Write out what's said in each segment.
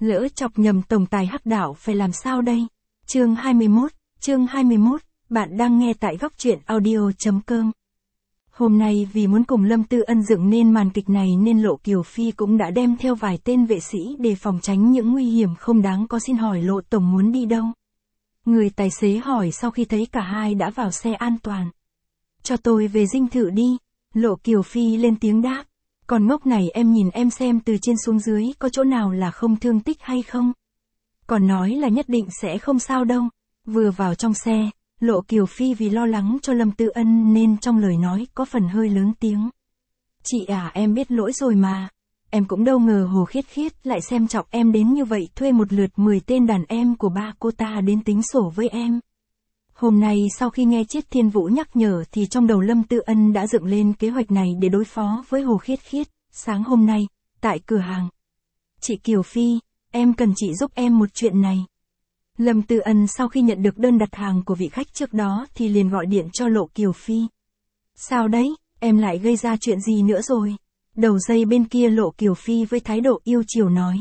Lỡ chọc nhầm tổng tài hắc đạo phải làm sao đây? Chương 21, bạn đang nghe tại góc truyện audio.com. Hôm nay vì muốn cùng Lâm Tư Ân dựng nên màn kịch này nên Lộ Kiều Phi cũng đã đem theo vài tên vệ sĩ để phòng tránh những nguy hiểm không đáng có. Xin hỏi Lộ tổng muốn đi đâu? Người tài xế hỏi sau khi thấy cả hai đã vào xe an toàn. Cho tôi về dinh thự đi, Lộ Kiều Phi lên tiếng đáp. Còn ngốc này em nhìn em xem từ trên xuống dưới có chỗ nào là không thương tích hay không? Còn nói là nhất định sẽ không sao đâu. Vừa vào trong xe, Lộ Kiều Phi vì lo lắng cho Lâm Tư Ân nên trong lời nói có phần hơi lớn tiếng. Chị à, em biết lỗi rồi mà. Em cũng đâu ngờ Hồ Khiết Khiết lại xem trọng em đến như vậy, thuê một lượt 10 tên đàn em của ba cô ta đến tính sổ với em. Hôm nay sau khi nghe Triết Thiên Vũ nhắc nhở thì trong đầu Lâm Tư Ân đã dựng lên kế hoạch này để đối phó với Hồ Khiết Khiết. Sáng hôm nay, tại cửa hàng. Chị Kiều Phi, em cần chị giúp em một chuyện này. Lâm Tư Ân sau khi nhận được đơn đặt hàng của vị khách trước đó thì liền gọi điện cho Lộ Kiều Phi. Sao đấy, em lại gây ra chuyện gì nữa rồi? Đầu dây bên kia Lộ Kiều Phi với thái độ yêu chiều nói.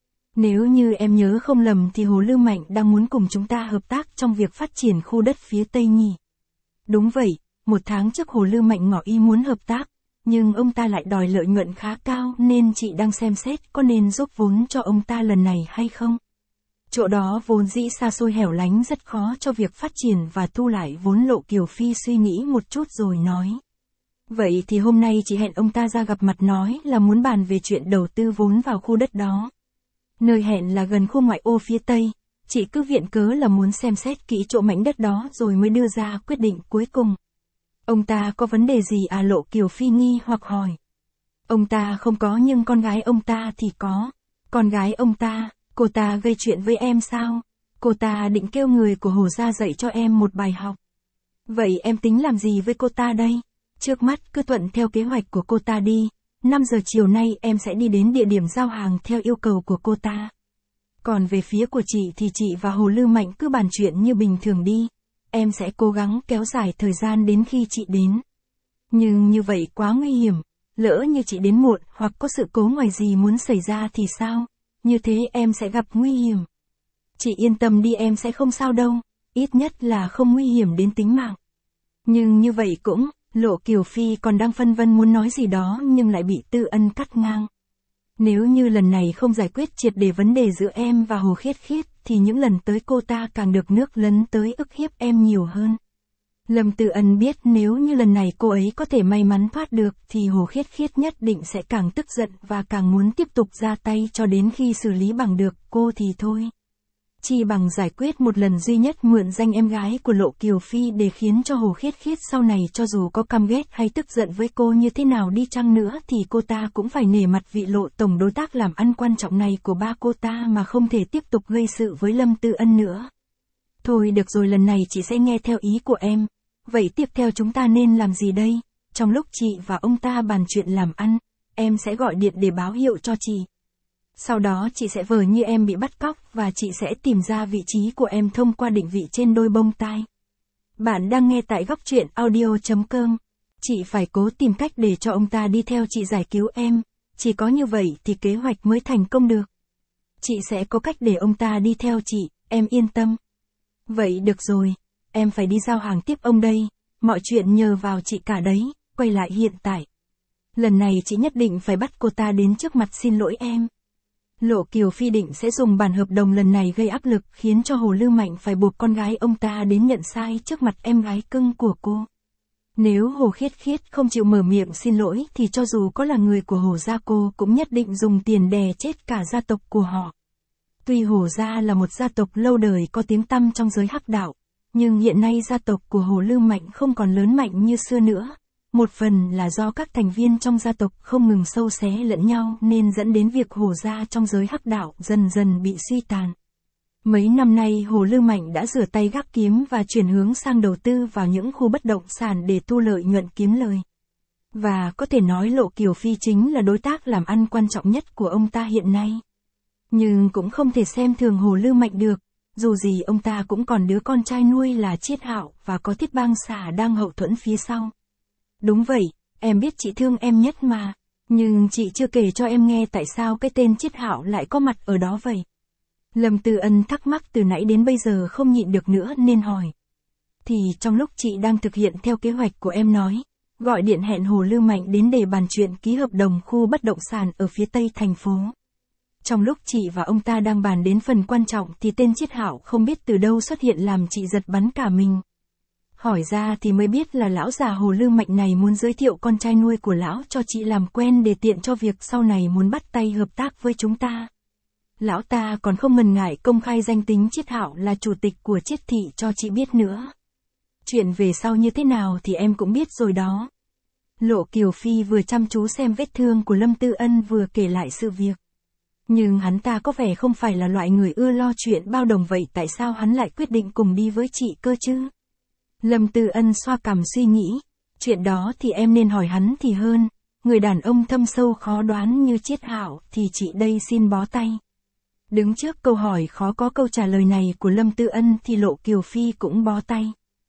Nếu như em nhớ không lầm thì Hồ Lưu Mạnh đang muốn cùng chúng ta hợp tác trong việc phát triển khu đất phía Tây nhỉ? Đúng vậy, 1 tháng trước Hồ Lưu Mạnh ngỏ ý muốn hợp tác, nhưng ông ta lại đòi lợi nhuận khá cao nên chị đang xem xét có nên giúp vốn cho ông ta lần này hay không? Chỗ đó vốn dĩ xa xôi hẻo lánh rất khó cho việc phát triển và thu lại vốn. Lộ Kiều Phi suy nghĩ một chút rồi nói. Vậy thì hôm nay chị hẹn ông ta ra gặp mặt nói là muốn bàn về chuyện đầu tư vốn vào khu đất đó. Nơi hẹn là gần khu ngoại ô phía Tây, chị cứ viện cớ là muốn xem xét kỹ chỗ mảnh đất đó rồi mới đưa ra quyết định cuối cùng. Ông ta có vấn đề gì à? Lộ Kiều Phi nghi hoặc hỏi. Ông ta không có nhưng con gái ông ta thì có. Con gái ông ta, cô ta gây chuyện với em sao? Cô ta định kêu người của Hồ gia dạy cho em một bài học. Vậy em tính làm gì với cô ta đây? Trước mắt cứ thuận theo kế hoạch của cô ta đi. 5 giờ chiều nay em sẽ đi đến địa điểm giao hàng theo yêu cầu của cô ta. Còn về phía của chị thì chị và Hồ Lưu Mạnh cứ bàn chuyện như bình thường đi. Em sẽ cố gắng kéo dài thời gian đến khi chị đến. Nhưng như vậy quá nguy hiểm. Lỡ như chị đến muộn hoặc có sự cố ngoài gì muốn xảy ra thì sao? Như thế em sẽ gặp nguy hiểm. Chị yên tâm đi, em sẽ không sao đâu. Ít nhất là không nguy hiểm đến tính mạng. Nhưng như vậy cũng, Lộ Kiều Phi còn đang phân vân muốn nói gì đó nhưng lại bị Tư Ân cắt ngang. Nếu như lần này không giải quyết triệt để vấn đề giữa em và Hồ Khiết Khiết thì những lần tới cô ta càng được nước lấn tới ức hiếp em nhiều hơn. Lâm Tư Ân biết nếu như lần này cô ấy có thể may mắn thoát được thì Hồ Khiết Khiết nhất định sẽ càng tức giận và càng muốn tiếp tục ra tay cho đến khi xử lý bằng được cô thì thôi. Chi bằng giải quyết một lần duy nhất mượn danh em gái của Lộ Kiều Phi để khiến cho Hồ Khiết Khiết sau này cho dù có căm ghét hay tức giận với cô như thế nào đi chăng nữa thì cô ta cũng phải nể mặt vị Lộ tổng đối tác làm ăn quan trọng này của ba cô ta mà không thể tiếp tục gây sự với Lâm Tư Ân nữa. Thôi được rồi, lần này chị sẽ nghe theo ý của em. Vậy tiếp theo chúng ta nên làm gì đây? Trong lúc chị và ông ta bàn chuyện làm ăn, em sẽ gọi điện để báo hiệu cho chị. Sau đó chị sẽ vờ như em bị bắt cóc và chị sẽ tìm ra vị trí của em thông qua định vị trên đôi bông tai. Bạn đang nghe tại góc truyện audio.com. Chị phải cố tìm cách để cho ông ta đi theo chị giải cứu em. Chỉ có như vậy thì kế hoạch mới thành công được. Chị sẽ có cách để ông ta đi theo chị, em yên tâm. Vậy được rồi, em phải đi giao hàng tiếp ông đây. Mọi chuyện nhờ vào chị cả đấy. Quay lại hiện tại. Lần này chị nhất định phải bắt cô ta đến trước mặt xin lỗi em. Lộ Kiều Phi định sẽ dùng bản hợp đồng lần này gây áp lực khiến cho Hồ Lưu Mạnh phải buộc con gái ông ta đến nhận sai trước mặt em gái cưng của cô. Nếu Hồ Khiết Khiết không chịu mở miệng xin lỗi thì cho dù có là người của Hồ gia cô cũng nhất định dùng tiền đè chết cả gia tộc của họ. Tuy Hồ gia là một gia tộc lâu đời có tiếng tăm trong giới hắc đạo, nhưng hiện nay gia tộc của Hồ Lưu Mạnh không còn lớn mạnh như xưa nữa. Một phần là do các thành viên trong gia tộc không ngừng sâu xé lẫn nhau nên dẫn đến việc Hồ gia trong giới hắc đạo dần dần bị suy tàn. Mấy năm nay Hồ Lưu Mạnh đã rửa tay gác kiếm và chuyển hướng sang đầu tư vào những khu bất động sản để thu lợi nhuận kiếm lời. Và có thể nói Lộ Kiều Phi chính là đối tác làm ăn quan trọng nhất của ông ta hiện nay. Nhưng cũng không thể xem thường Hồ Lưu Mạnh được, dù gì ông ta cũng còn đứa con trai nuôi là Chiết Hạo và có Thiết Bang Xà đang hậu thuẫn phía sau. Đúng vậy, em biết chị thương em nhất mà, nhưng chị chưa kể cho em nghe tại sao cái tên Chiết Hạo lại có mặt ở đó vậy. Lâm Tư Ân thắc mắc từ nãy đến bây giờ không nhịn được nữa nên hỏi. Thì trong lúc chị đang thực hiện theo kế hoạch của em nói, gọi điện hẹn Hồ Lưu Mạnh đến để bàn chuyện ký hợp đồng khu bất động sản ở phía tây thành phố. Trong lúc chị và ông ta đang bàn đến phần quan trọng thì tên Chiết Hạo không biết từ đâu xuất hiện làm chị giật bắn cả mình. Hỏi ra thì mới biết là lão già Hồ Lưu Mạnh này muốn giới thiệu con trai nuôi của lão cho chị làm quen để tiện cho việc sau này muốn bắt tay hợp tác với chúng ta. Lão ta còn không ngần ngại công khai danh tính Chiết Hạo là chủ tịch của Chiết thị cho chị biết nữa. Chuyện về sau như thế nào thì em cũng biết rồi đó. Lộ Kiều Phi vừa chăm chú xem vết thương của Lâm Tư Ân vừa kể lại sự việc. Nhưng hắn ta có vẻ không phải là loại người ưa lo chuyện bao đồng, vậy tại sao hắn lại quyết định cùng đi với chị cơ chứ? Lâm Tư Ân xoa cằm suy nghĩ. Chuyện đó thì em nên hỏi hắn thì hơn. Người đàn ông thâm sâu khó đoán như Chiết Hạo thì chị đây xin bó tay. Đứng trước câu hỏi khó có câu trả lời này của Lâm Tư Ân thì Lộ Kiều Phi cũng bó tay.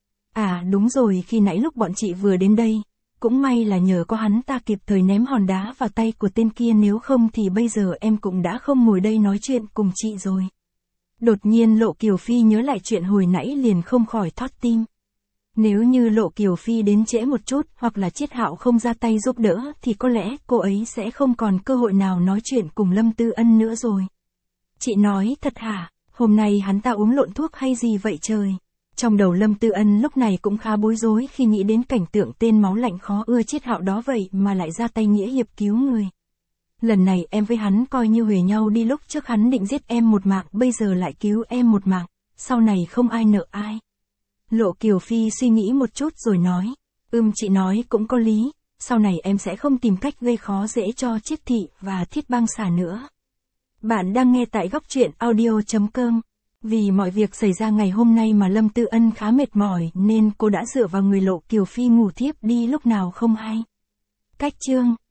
À đúng rồi, khi nãy lúc bọn chị vừa đến đây, cũng may là nhờ có hắn ta kịp thời ném hòn đá vào tay của tên kia, nếu không thì bây giờ em cũng đã không ngồi đây nói chuyện cùng chị rồi. Đột nhiên Lộ Kiều Phi nhớ lại chuyện hồi nãy liền không khỏi thót tim. Nếu như Lộ Kiều Phi đến trễ một chút hoặc là Chiết Hạo không ra tay giúp đỡ thì có lẽ cô ấy sẽ không còn cơ hội nào nói chuyện cùng Lâm Tư Ân nữa rồi. Chị nói thật hả? Hôm nay hắn ta uống lộn thuốc hay gì vậy trời? Trong đầu Lâm Tư Ân lúc này cũng khá bối rối khi nghĩ đến cảnh tượng tên máu lạnh khó ưa Chiết Hạo đó vậy mà lại ra tay nghĩa hiệp cứu người. Lần này em với hắn coi như huề nhau đi, lúc trước hắn định giết em một mạng, bây giờ lại cứu em một mạng, sau này không ai nợ ai. Lộ Kiều Phi suy nghĩ một chút rồi nói, chị nói cũng có lý, sau này em sẽ không tìm cách gây khó dễ cho Chiết thị và Thiết Bang Xà nữa. Bạn đang nghe tại Góc Truyện Audio.com. Vì mọi việc xảy ra ngày hôm nay mà Lâm Tư Ân khá mệt mỏi nên cô đã dựa vào người Lộ Kiều Phi ngủ thiếp đi lúc nào không hay. Cách chương